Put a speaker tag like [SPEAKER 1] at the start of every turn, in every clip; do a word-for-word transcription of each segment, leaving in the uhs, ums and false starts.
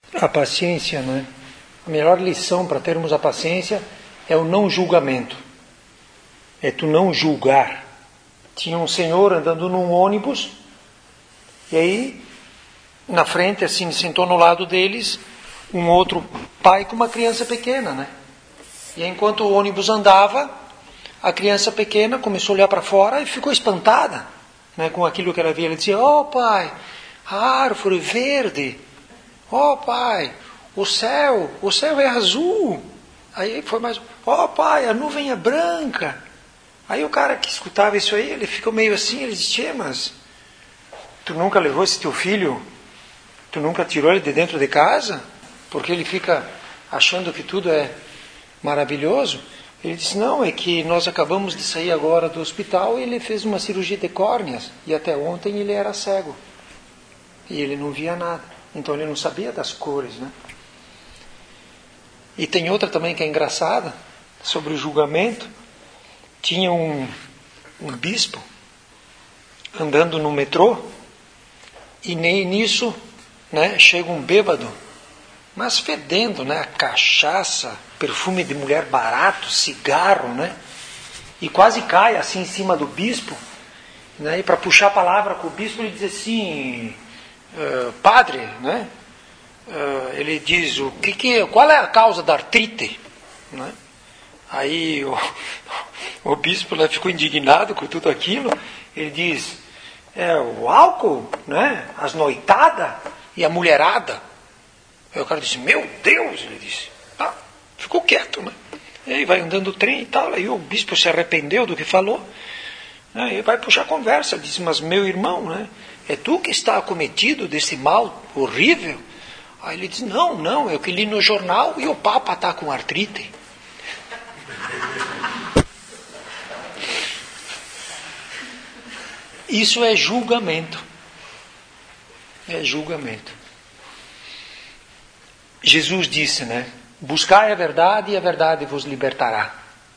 [SPEAKER 1] A paciência, né? A melhor lição para termos a paciência é o não julgamento. É tu não julgar. Tinha um senhor andando num ônibus, e aí, na frente, assim, sentou no lado deles, um outro pai com uma criança pequena, né? E enquanto o ônibus andava, a criança pequena começou a olhar para fora e ficou espantada, né, com aquilo que ela via. Ela dizia: "Oh pai, a árvore verde. Oh pai, o céu, o céu é azul." Aí foi mais: "Oh pai, a nuvem é branca." Aí o cara que escutava isso aí, ele ficou meio assim, ele disse: "Tchê, mas tu nunca levou esse teu filho, tu nunca tirou ele de dentro de casa? Porque ele fica achando que tudo é maravilhoso." Ele disse: "Não, é que nós acabamos de sair agora do hospital e ele fez uma cirurgia de córneas. E até ontem ele era cego. E ele não via nada. Então ele não sabia das cores, né?" E tem outra também que é engraçada, sobre o julgamento. Tinha um, um bispo andando no metrô, e nem nisso, né, chega um bêbado, mas fedendo, né, cachaça, perfume de mulher barato, cigarro, né, e quase cai assim em cima do bispo, né, e para puxar a palavra com o bispo ele diz assim: uh, "Padre, né, uh, ele diz, o que que, qual é a causa da artrite?" Né? Aí o, o bispo lá ficou indignado com tudo aquilo. Ele diz: "É o álcool, né, as noitadas e a mulherada." Aí o cara disse: "Meu Deus!" Ele disse. Ah, ficou quieto, né? E aí vai andando o trem e tal. Aí o bispo se arrependeu do que falou. Aí vai puxar a conversa. Disse: "Mas meu irmão, né, é tu que está acometido desse mal horrível?" Aí ele diz: "Não, não, é o que li no jornal e o Papa está com artrite." Isso é julgamento. É julgamento. Jesus disse, né? "Buscai a verdade e a verdade vos libertará."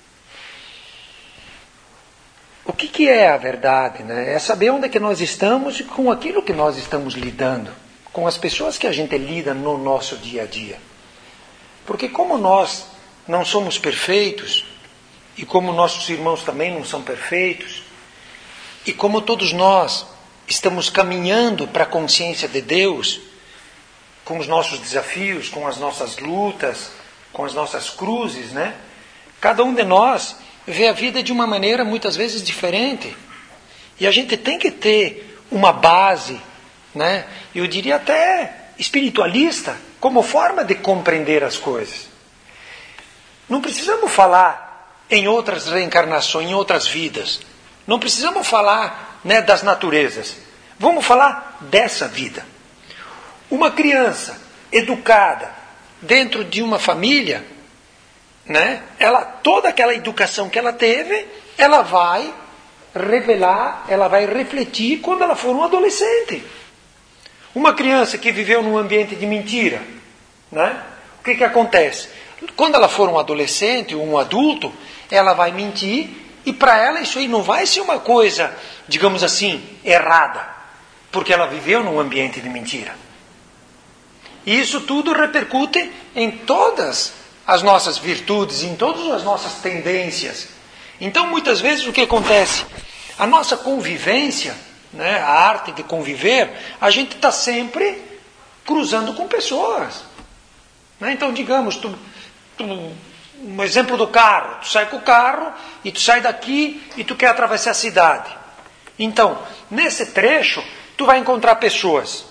[SPEAKER 1] O que, que é a verdade, né? É saber onde é que nós estamos e com aquilo que nós estamos lidando, com as pessoas que a gente lida no nosso dia a dia. Porque como nós não somos perfeitos, e como nossos irmãos também não são perfeitos, e como todos nós estamos caminhando para a consciência de Deus, com os nossos desafios, com as nossas lutas, com as nossas cruzes, né? Cada um de nós vê a vida de uma maneira muitas vezes diferente. E a gente tem que ter uma base, né? Eu diria até espiritualista, como forma de compreender as coisas. Não precisamos falar em outras reencarnações, em outras vidas. Não precisamos falar, né, das naturezas. Vamos falar dessa vida. Uma criança educada dentro de uma família, né, ela, toda aquela educação que ela teve, ela vai revelar, ela vai refletir quando ela for um adolescente. Uma criança que viveu num ambiente de mentira, né, o que que acontece? Quando ela for um adolescente ou um adulto, ela vai mentir, e para ela isso aí não vai ser uma coisa, digamos assim, errada, porque ela viveu num ambiente de mentira. E isso tudo repercute em todas as nossas virtudes, em todas as nossas tendências. Então, muitas vezes, o que acontece? A nossa convivência, né, a arte de conviver, a gente está sempre cruzando com pessoas. Né? Então, digamos, tu, tu, um exemplo do carro. Tu sai com o carro e tu sai daqui e tu quer atravessar a cidade. Então, nesse trecho, tu vai encontrar pessoas.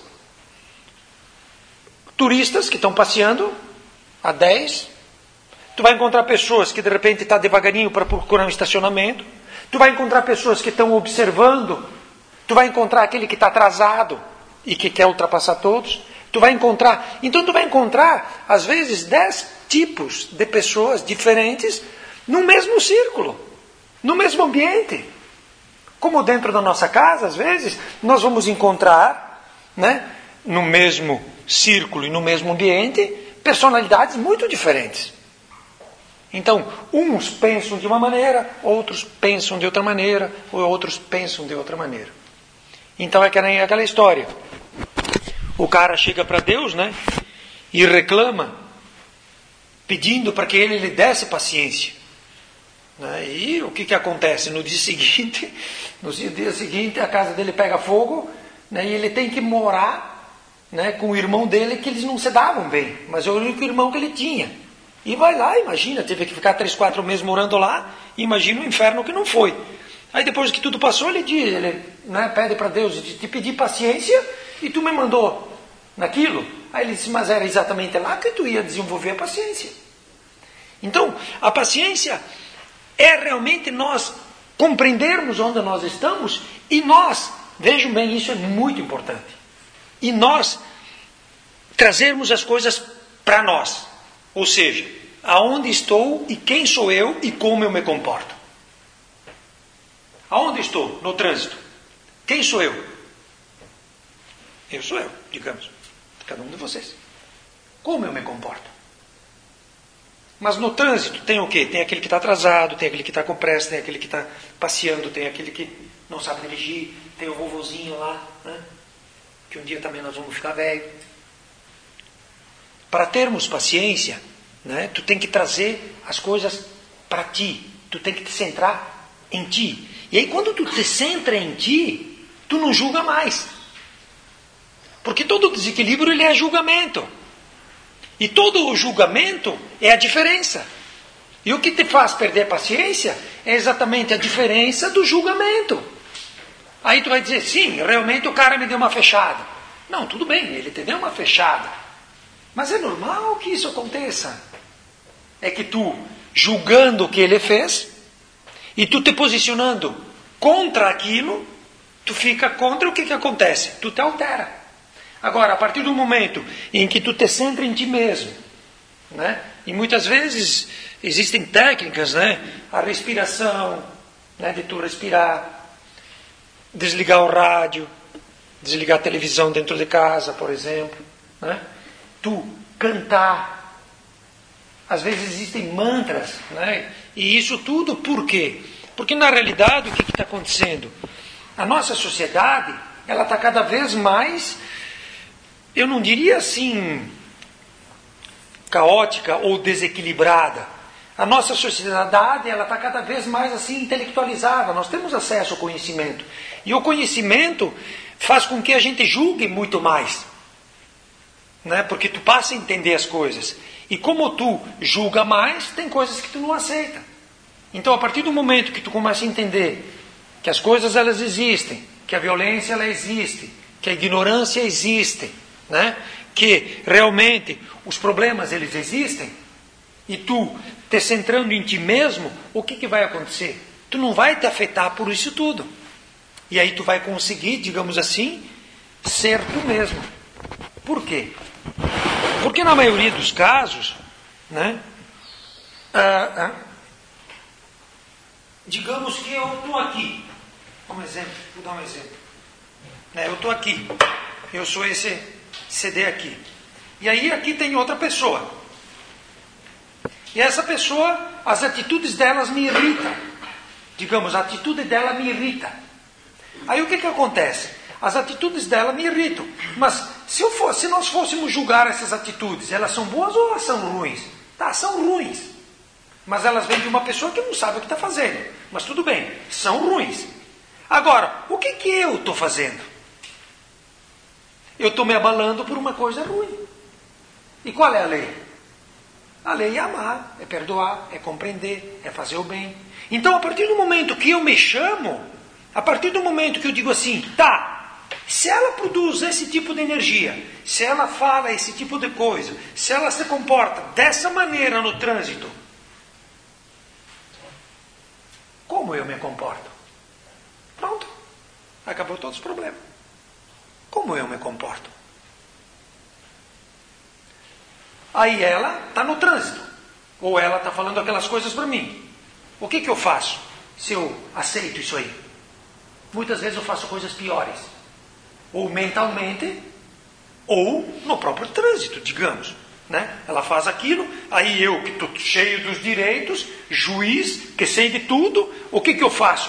[SPEAKER 1] Turistas que estão passeando a dez. Tu vai encontrar pessoas que de repente estão devagarinho para procurar um estacionamento. Tu vai encontrar pessoas que estão observando. Tu vai encontrar aquele que está atrasado e que quer ultrapassar todos. Tu vai encontrar... Então tu vai encontrar, às vezes, dez tipos de pessoas diferentes no mesmo círculo, no mesmo ambiente. Como dentro da nossa casa, às vezes, nós vamos encontrar, né, no mesmo círculo e no mesmo ambiente, personalidades muito diferentes. Então, uns pensam de uma maneira, outros pensam de outra maneira, ou outros pensam de outra maneira. Então é aquela, é aquela história. O cara chega para Deus, né? e reclama, pedindo para que ele lhe desse paciência. Né? E o que, que acontece? No dia seguinte, no dia seguinte a casa dele pega fogo, né? E ele tem que morar, né, com o irmão dele, que eles não se davam bem, mas é o único irmão que ele tinha. E vai lá, imagina, teve que ficar três, quatro meses morando lá, e imagina o inferno que não foi. Aí depois que tudo passou, ele diz, ele, né, pede para Deus, te pedi paciência e tu me mandou naquilo. Aí ele disse, mas era exatamente lá que tu ia desenvolver a paciência. Então, a paciência é realmente nós compreendermos onde nós estamos e nós, vejam bem, isso é muito importante, e nós trazermos as coisas para nós. Ou seja, aonde estou e quem sou eu e como eu me comporto. Aonde estou? No trânsito. Quem sou eu? Eu sou eu, digamos. Cada um de vocês. Como eu me comporto? Mas no trânsito tem o quê? Tem aquele que está atrasado, tem aquele que está com pressa, tem aquele que está passeando, tem aquele que não sabe dirigir, tem o vovozinho lá, né? Que um dia também nós vamos ficar velho. Para termos paciência, né, tu tem que trazer as coisas para ti. Tu tem que te centrar em ti. E aí quando tu te centra em ti, tu não julga mais. Porque todo desequilíbrio ele é julgamento. E todo o julgamento é a diferença. E o que te faz perder paciência é exatamente a diferença do julgamento. Aí tu vai dizer, sim, realmente o cara me deu uma fechada. Não, tudo bem, ele te deu uma fechada. Mas é normal que isso aconteça. É que tu, julgando o que ele fez, e tu te posicionando contra aquilo, tu fica contra, o que que acontece? Tu te altera. Agora, a partir do momento em que tu te centra em ti mesmo, né? E muitas vezes existem técnicas, né? A respiração, né? De tu respirar, desligar o rádio, desligar a televisão dentro de casa, por exemplo, né? Tu cantar. Às vezes existem mantras, né? E isso tudo por quê? Porque na realidade o que está acontecendo? A nossa sociedade, ela está cada vez mais, eu não diria assim, caótica ou desequilibrada. A nossa sociedade, ela está cada vez mais assim intelectualizada. Nós temos acesso ao conhecimento. E o conhecimento faz com que a gente julgue muito mais. Né? Porque tu passa a entender as coisas. E como tu julga mais, tem coisas que tu não aceita. Então, a partir do momento que tu começa a entender que as coisas elas existem, que a violência ela existe, que a ignorância existe, né? Que realmente os problemas eles existem, e tu te centrando em ti mesmo, o que, que vai acontecer? Tu não vai te afetar por isso tudo. E aí tu vai conseguir, digamos assim, ser tu mesmo. Por quê? Porque na maioria dos casos, né, ah, ah, digamos que eu estou aqui, um exemplo, vou dar um exemplo. Né, eu estou aqui, eu sou esse C D aqui. E aí aqui tem outra pessoa. E essa pessoa, as atitudes delas me irritam. Digamos, a atitude dela me irrita. Aí o que que acontece? As atitudes dela me irritam. Mas se, eu for, se nós fôssemos julgar essas atitudes, elas são boas ou elas são ruins? Tá, são ruins. Mas elas vêm de uma pessoa que não sabe o que está fazendo. Mas tudo bem, são ruins. Agora, o que que eu estou fazendo? Eu estou me abalando por uma coisa ruim. E qual é a lei? A lei é amar, é perdoar, é compreender, é fazer o bem. Então, a partir do momento que eu me chamo, a partir do momento que eu digo assim, tá, se ela produz esse tipo de energia, se ela fala esse tipo de coisa, se ela se comporta dessa maneira no trânsito, como eu me comporto? Pronto, acabou todos os problemas. Como eu me comporto? Aí ela está no trânsito, ou ela está falando aquelas coisas para mim. O que que eu faço se eu aceito isso aí? Muitas vezes eu faço coisas piores, ou mentalmente, ou no próprio trânsito, digamos. Né? Ela faz aquilo, aí eu que estou cheio dos direitos, juiz, que sei de tudo, o que que eu faço?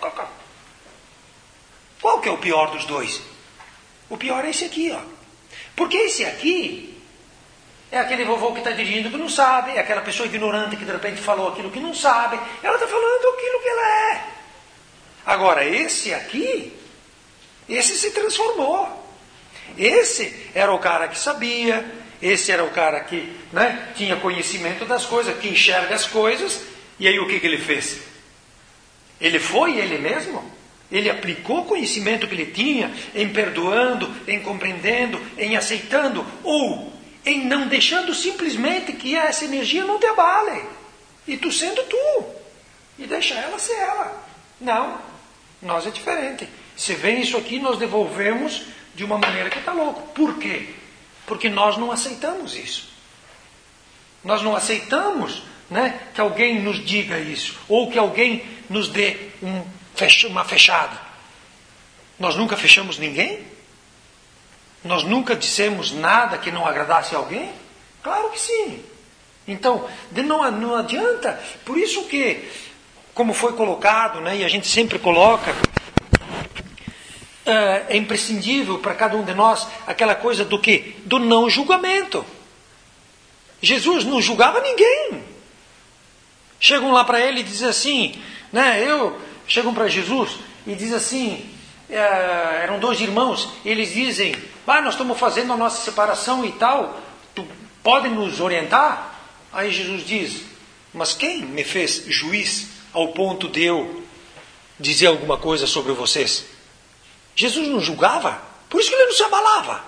[SPEAKER 1] Qual que é o pior dos dois? O pior é esse aqui, ó. Porque esse aqui é aquele vovô que está dirigindo que não sabe, é aquela pessoa ignorante que de repente falou aquilo que não sabe, ela está falando aquilo que ela é. Agora, esse aqui, esse se transformou. Esse era o cara que sabia, esse era o cara que, né, tinha conhecimento das coisas, que enxerga as coisas, e aí o que, que ele fez? Ele foi ele mesmo? Ele aplicou o conhecimento que ele tinha em perdoando, em compreendendo, em aceitando, ou em não deixando simplesmente que essa energia não te abale, e tu sendo tu, e deixar ela ser ela. Não, nós é diferente. Se vem isso aqui, nós devolvemos de uma maneira que está louco. Por quê? Porque nós não aceitamos isso. Nós não aceitamos, né, que alguém nos diga isso, ou que alguém nos dê um, uma fechada. Nós nunca fechamos ninguém? Nós nunca dissemos nada que não agradasse a alguém? Claro que sim. Então, não, não adianta. Por isso que, como foi colocado, né, e a gente sempre coloca, é imprescindível para cada um de nós aquela coisa do quê? Do não julgamento. Jesus não julgava ninguém. Chegam lá para ele e dizem assim, né, eu, chegam para Jesus e dizem assim, é, eram dois irmãos, eles dizem, ah, nós estamos fazendo a nossa separação e tal, tu pode nos orientar? Aí Jesus diz, mas quem me fez juiz ao ponto de eu dizer alguma coisa sobre vocês? Jesus não julgava, por isso que ele não se abalava.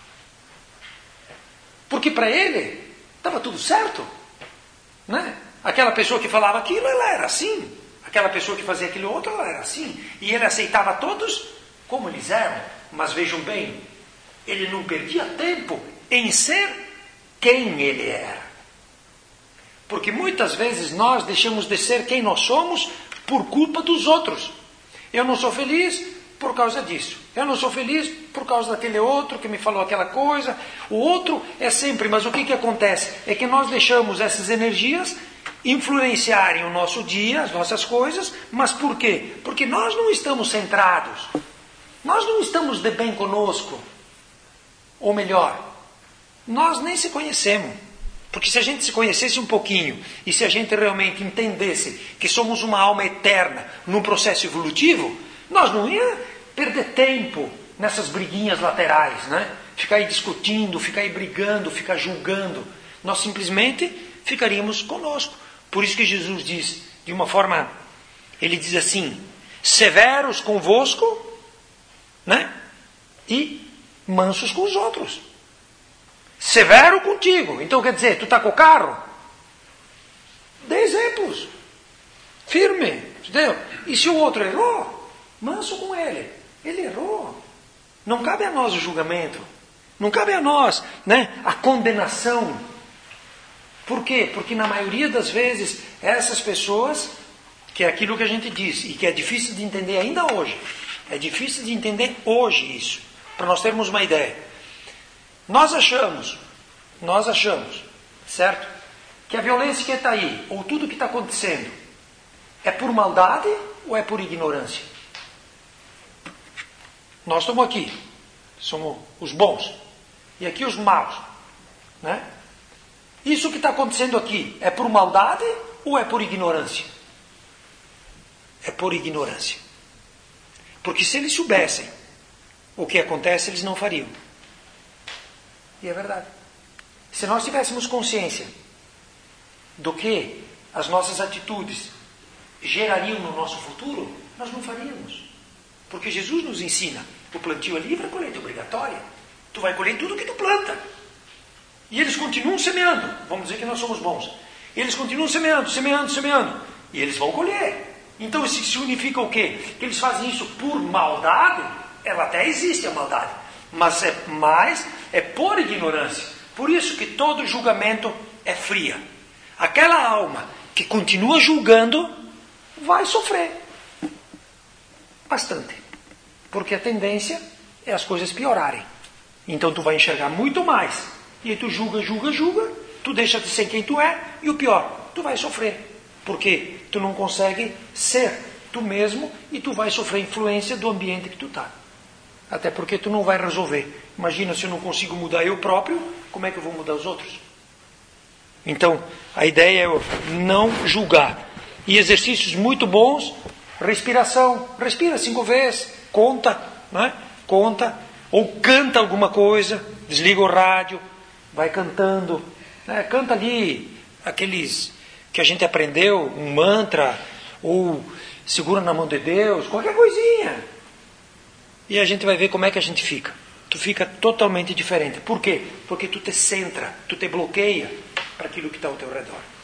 [SPEAKER 1] Porque para ele estava tudo certo, né? Aquela pessoa que falava aquilo, ela era assim. Aquela pessoa que fazia aquilo outro, ela era assim. E ele aceitava todos como eles eram. Mas vejam bem, ele não perdia tempo em ser quem ele era. Porque muitas vezes nós deixamos de ser quem nós somos por culpa dos outros. Eu não sou feliz por causa disso. Eu não sou feliz por causa daquele outro que me falou aquela coisa. O outro é sempre, mas o que, que acontece? É que nós deixamos essas energias influenciarem o nosso dia, as nossas coisas, mas por quê? Porque nós não estamos centrados. Nós não estamos de bem conosco. Ou melhor, nós nem se conhecemos. Porque se a gente se conhecesse um pouquinho, e se a gente realmente entendesse que somos uma alma eterna num processo evolutivo, nós não ia perder tempo nessas briguinhas laterais, né? Ficar aí discutindo, ficar aí brigando, ficar julgando. Nós simplesmente ficaríamos conosco. Por isso que Jesus diz, de uma forma, ele diz assim, severos convosco, né? E mansos com os outros. Severo contigo. Então quer dizer, tu está com o carro? Dê exemplos. Firme. Entendeu? E se o outro errou, manso com ele. Ele errou. Não cabe a nós o julgamento. Não cabe a nós, né, a condenação. Por quê? Porque na maioria das vezes, essas pessoas, que é aquilo que a gente diz, e que é difícil de entender ainda hoje, é difícil de entender hoje isso, para nós termos uma ideia. Nós achamos, nós achamos, certo? Que a violência que está aí, ou tudo que está acontecendo, é por maldade ou é por ignorância? Nós estamos aqui, somos os bons, e aqui os maus, né? Isso que está acontecendo aqui é por maldade ou é por ignorância? É por ignorância. Porque se eles soubessem o que acontece, eles não fariam. E é verdade. Se nós tivéssemos consciência do que as nossas atitudes gerariam no nosso futuro, nós não faríamos. Porque Jesus nos ensina, o plantio é livre, a colheita é obrigatória. Tu vai colher tudo que tu planta. E eles continuam semeando. Vamos dizer que nós somos bons. Eles continuam semeando, semeando, semeando. E eles vão colher. Então isso significa o quê? Que eles fazem isso por maldade? Ela até existe a maldade. Mas é mais, é por ignorância. Por isso que todo julgamento é fria. Aquela alma que continua julgando vai sofrer. Bastante. Porque a tendência é as coisas piorarem. Então tu vai enxergar muito mais. E aí tu julga, julga, julga, tu deixa de ser quem tu é, e o pior, tu vai sofrer. Porque tu não consegue ser tu mesmo e tu vai sofrer influência do ambiente que tu está. Até porque tu não vai resolver Imagina se eu não consigo mudar eu próprio, como é que eu vou mudar os outros? Então, a ideia é não julgar. E exercícios muito bons, respiração. Respira cinco vezes, conta, né? Conta. Ou canta alguma coisa, desliga o rádio, vai cantando. Né? Canta ali aqueles que a gente aprendeu, um mantra, ou segura na mão de Deus, qualquer coisinha. E a gente vai ver como é que a gente fica. Tu fica totalmente diferente. Por quê? Porque tu te centra, tu te bloqueia para aquilo que está ao teu redor.